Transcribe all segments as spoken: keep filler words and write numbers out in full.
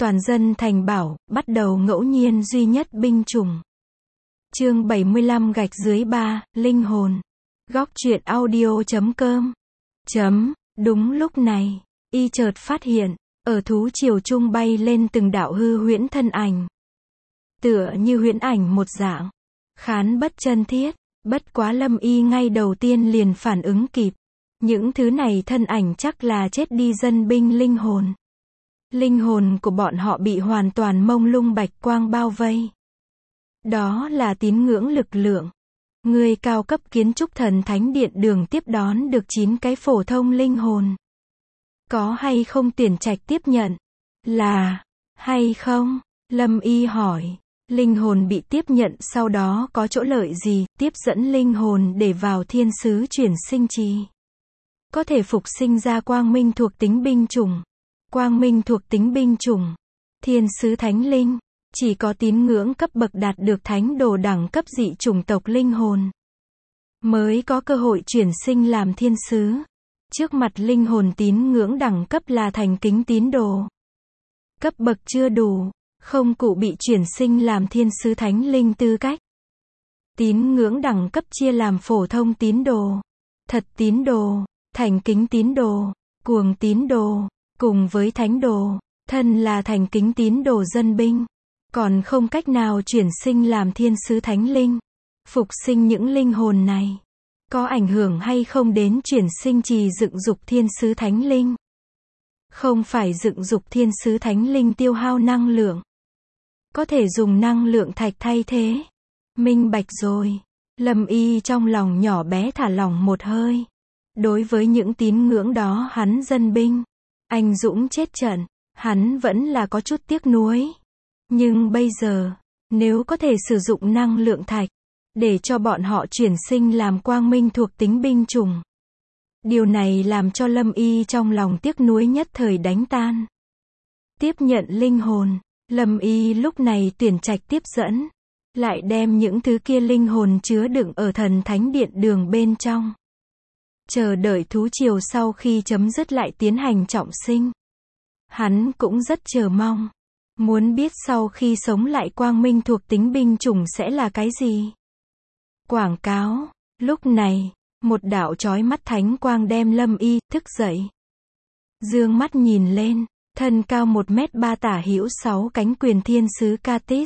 Toàn dân thành bảo, bắt đầu ngẫu nhiên duy nhất binh chủng. Chương bảy mươi lăm gạch dưới ba, linh hồn. Góc truyện audio chấm com. Chấm, đúng lúc này, y chợt phát hiện, ở thú triều trung bay lên từng đạo hư huyễn thân ảnh. Tựa như huyễn ảnh một dạng. Khán bất chân thiết, bất quá Lâm Y ngay đầu tiên liền phản ứng kịp. Những thứ này thân ảnh chắc là chết đi dân binh linh hồn. Linh hồn của bọn họ bị hoàn toàn mông lung bạch quang bao vây. Đó là tín ngưỡng lực lượng. Người cao cấp kiến trúc thần thánh điện đường tiếp đón được chín cái phổ thông linh hồn. Có hay không tuyển trạch tiếp nhận? Là, hay không? Lâm Y hỏi. Linh hồn bị tiếp nhận sau đó có chỗ lợi gì? Tiếp dẫn linh hồn để vào thiên sứ chuyển sinh trì. Có thể phục sinh ra quang minh thuộc tính binh chủng. Quang minh thuộc tính binh chủng. Thiên sứ thánh linh. Chỉ có tín ngưỡng cấp bậc đạt được thánh đồ đẳng cấp dị chủng tộc linh hồn mới có cơ hội chuyển sinh làm thiên sứ. Trước mặt linh hồn tín ngưỡng đẳng cấp là thành kính tín đồ. Cấp bậc chưa đủ, không cụ bị chuyển sinh làm thiên sứ thánh linh tư cách. Tín ngưỡng đẳng cấp chia làm phổ thông tín đồ, thật tín đồ, thành kính tín đồ, cuồng tín đồ, cùng với thánh đồ. Thân là thành kính tín đồ dân binh, còn không cách nào chuyển sinh làm thiên sứ thánh linh. Phục sinh những linh hồn này, có ảnh hưởng hay không đến chuyển sinh trì dựng dục thiên sứ thánh linh? Không phải dựng dục thiên sứ thánh linh tiêu hao năng lượng. Có thể dùng năng lượng thạch thay thế. Minh bạch rồi. Lâm Y trong lòng nhỏ bé thả lỏng một hơi. Đối với những tín ngưỡng đó hắn dân binh, anh dũng chết trận, hắn vẫn là có chút tiếc nuối. Nhưng bây giờ, nếu có thể sử dụng năng lượng thạch, để cho bọn họ chuyển sinh làm quang minh thuộc tính binh chủng. Điều này làm cho Lâm Y trong lòng tiếc nuối nhất thời đánh tan. Tiếp nhận linh hồn, Lâm Y lúc này tuyển trạch tiếp dẫn. Lại đem những thứ kia linh hồn chứa đựng ở thần thánh điện đường bên trong. Chờ đợi thú triều sau khi chấm dứt lại tiến hành trọng sinh. Hắn cũng rất chờ mong. Muốn biết sau khi sống lại quang minh thuộc tính binh chủng sẽ là cái gì? Quảng cáo. Lúc này, một đạo chói mắt thánh quang đem Lâm Y thức dậy. Dương mắt nhìn lên, thân cao một mét ba tả hữu sáu cánh quyền thiên sứ Katis.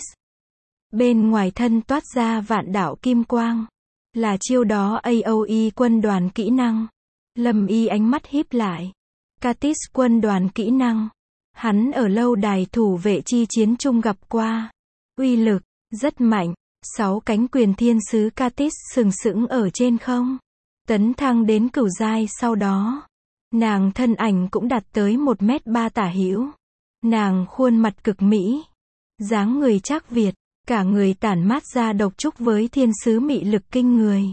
Bên ngoài thân toát ra vạn đạo kim quang. Là chiêu đó a o e quân đoàn kỹ năng. Lâm Y ánh mắt híp lại. Katis quân đoàn kỹ năng. Hắn ở lâu đài thủ vệ chi chiến chung gặp qua. Uy lực, rất mạnh. Sáu cánh quyền thiên sứ Katis sừng sững ở trên không. Tấn thăng đến cửu giai sau đó. Nàng thân ảnh cũng đạt tới một mét ba tả hữu. Nàng khuôn mặt cực mỹ. Dáng người trác Việt. Cả người tản mát ra độc trúc với thiên sứ mị lực kinh người.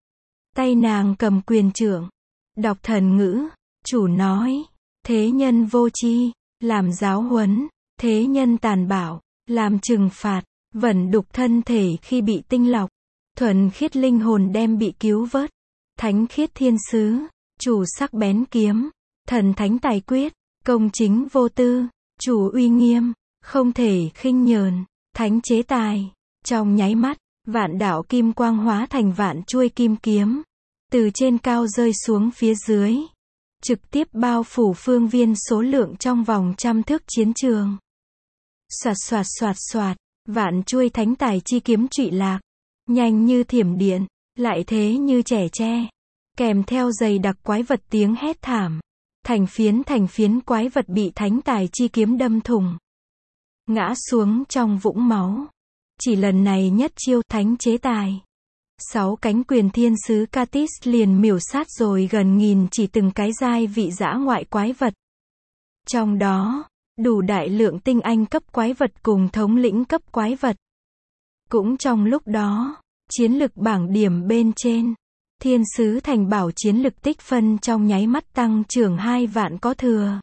Tay nàng cầm quyền trượng. Đọc thần ngữ. Chủ nói. Thế nhân vô tri. Làm giáo huấn. Thế nhân tàn bạo. Làm trừng phạt. Vẩn đục thân thể khi bị tinh lọc. Thuần khiết linh hồn đem bị cứu vớt. Thánh khiết thiên sứ. Chủ sắc bén kiếm. Thần thánh tài quyết. Công chính vô tư. Chủ uy nghiêm. Không thể khinh nhờn. Thánh chế tài. Trong nháy mắt, vạn đạo kim quang hóa thành vạn chuôi kim kiếm. Từ trên cao rơi xuống phía dưới. Trực tiếp bao phủ phương viên số lượng trong vòng trăm thước chiến trường. Soạt soạt soạt soạt, vạn chuôi thánh tài chi kiếm trụy lạc. Nhanh như thiểm điện, lại thế như trẻ tre. Kèm theo dày đặc quái vật tiếng hét thảm. Thành phiến thành phiến quái vật bị thánh tài chi kiếm đâm thủng. Ngã xuống trong vũng máu. Chỉ lần này nhất chiêu thánh chế tài. Sáu cánh quyền thiên sứ Katis liền miểu sát rồi gần nghìn chỉ từng cái giai vị dã ngoại quái vật. Trong đó, đủ đại lượng tinh anh cấp quái vật cùng thống lĩnh cấp quái vật. Cũng trong lúc đó, chiến lực bảng điểm bên trên, thiên sứ thành bảo chiến lực tích phân trong nháy mắt tăng trưởng hai vạn có thừa.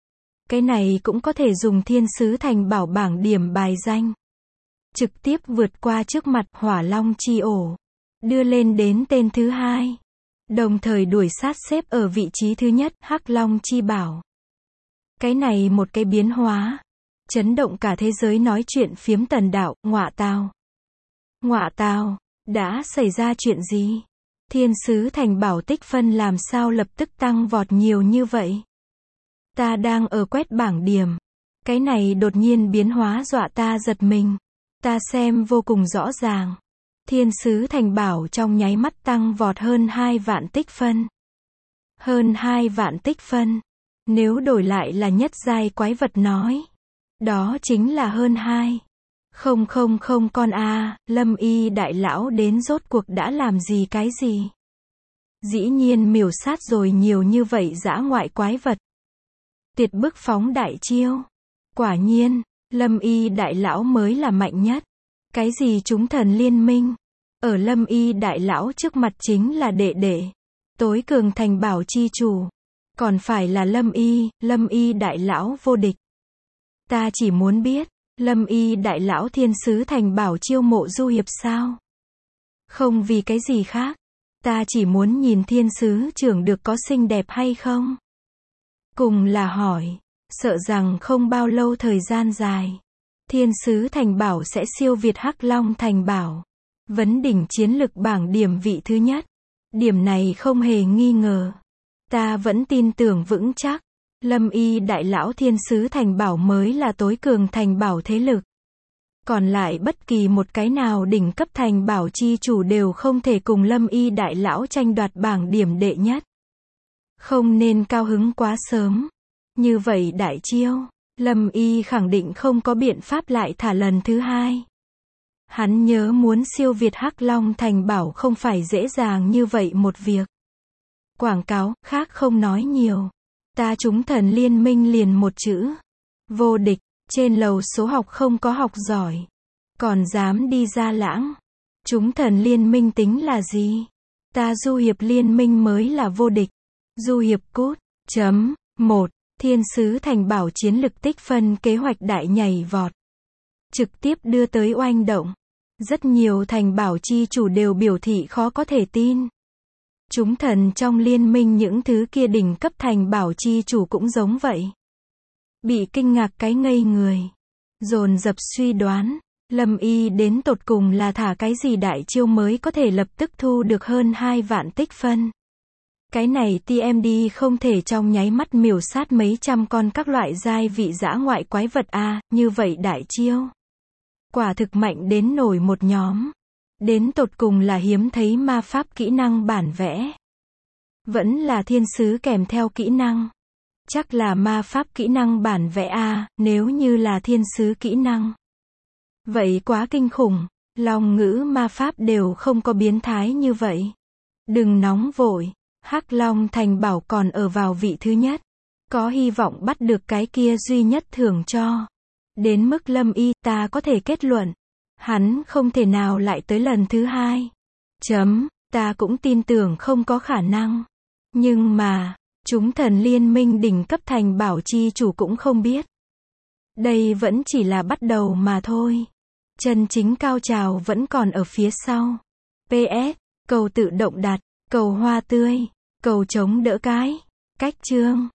Cái này cũng có thể dùng thiên sứ thành bảo bảng điểm bài danh. Trực tiếp vượt qua trước mặt hỏa long chi ổ. Đưa lên đến tên thứ hai. Đồng thời đuổi sát xếp ở vị trí thứ nhất hắc long chi bảo. Cái này một cái biến hóa. chấn động cả thế giới nói chuyện phiếm Tần đạo, ngọa tào. Ngọa tào, đã xảy ra chuyện gì? Thiên sứ thành bảo tích phân làm sao lập tức tăng vọt nhiều như vậy? Ta đang ở quét bảng điểm. Cái này đột nhiên biến hóa dọa ta giật mình. Ta xem vô cùng rõ ràng. Thiên sứ thành bảo trong nháy mắt tăng vọt hơn hai vạn tích phân. Hơn hai vạn tích phân. Nếu đổi lại là nhất giai quái vật nói. Đó chính là hơn hai. Không không không con a, Lâm Y đại lão đến rốt cuộc đã làm gì cái gì? Dĩ nhiên miểu sát rồi nhiều như vậy dã ngoại quái vật. Tuyệt bức phóng đại chiêu. Quả nhiên, Lâm Y đại lão mới là mạnh nhất. Cái gì chúng thần liên minh? Ở Lâm Y đại lão trước mặt chính là đệ đệ. Tối cường thành bảo chi chủ. Còn phải là Lâm Y, Lâm Y đại lão vô địch. Ta chỉ muốn biết, Lâm Y đại lão thiên sứ thành bảo chiêu mộ du hiệp sao? Không vì cái gì khác. Ta chỉ muốn nhìn thiên sứ trưởng được có xinh đẹp hay không? Cùng là hỏi, sợ rằng không bao lâu thời gian dài. Thiên sứ thành bảo sẽ siêu việt Hắc Long thành bảo. Vấn đỉnh chiến lực bảng điểm vị thứ nhất. Điểm này không hề nghi ngờ. Ta vẫn tin tưởng vững chắc. Lâm Y đại lão thiên sứ thành bảo mới là tối cường thành bảo thế lực. Còn lại bất kỳ một cái nào đỉnh cấp thành bảo chi chủ đều không thể cùng Lâm Y đại lão tranh đoạt bảng điểm đệ nhất. Không nên cao hứng quá sớm. Như vậy đại chiêu, Lâm Y khẳng định không có biện pháp lại thả lần thứ hai. Hắn nhớ muốn siêu việt Hắc Long thành bảo không phải dễ dàng như vậy một việc. Quảng cáo, khác không nói nhiều. Ta chúng thần liên minh liền một chữ. Vô địch, trên lầu số học không có học giỏi. Còn dám đi ra lãng. Chúng thần liên minh tính là gì? Ta du hiệp liên minh mới là vô địch. Du hiệp cút. Chấm. một. Thiên sứ thành bảo chiến lực tích phân kế hoạch đại nhảy vọt. Trực tiếp đưa tới oanh động. Rất nhiều thành bảo chi chủ đều biểu thị khó có thể tin. Chúng thần trong liên minh những thứ kia đỉnh cấp thành bảo chi chủ cũng giống vậy. Bị kinh ngạc cái ngây người. Dồn dập suy đoán, Lâm Y đến tột cùng là thả cái gì đại chiêu mới có thể lập tức thu được hơn hai vạn tích phân. Cái này tê em đê không thể trong nháy mắt miểu sát mấy trăm con các loại giai vị dã ngoại quái vật a, à, như vậy đại chiêu. Quả thực mạnh đến nổi một nhóm. Đến tột cùng là hiếm thấy ma pháp kỹ năng bản vẽ. Vẫn là thiên sứ kèm theo kỹ năng. Chắc là ma pháp kỹ năng bản vẽ a, à, nếu như là thiên sứ kỹ năng. Vậy quá kinh khủng, long ngữ ma pháp đều không có biến thái như vậy. Đừng nóng vội, Hắc Long thành bảo còn ở vào vị thứ nhất. Có hy vọng bắt được cái kia duy nhất thưởng cho. Đến mức Lâm Y ta có thể kết luận. Hắn không thể nào lại tới lần thứ hai. Chấm, ta cũng tin tưởng không có khả năng. Nhưng mà, chúng thần liên minh đỉnh cấp thành bảo chi chủ cũng không biết. Đây vẫn chỉ là bắt đầu mà thôi. Chân chính cao trào vẫn còn ở phía sau. pê ét, cầu tự động đặt, cầu hoa tươi, cầu chống đỡ cái. Cách chương.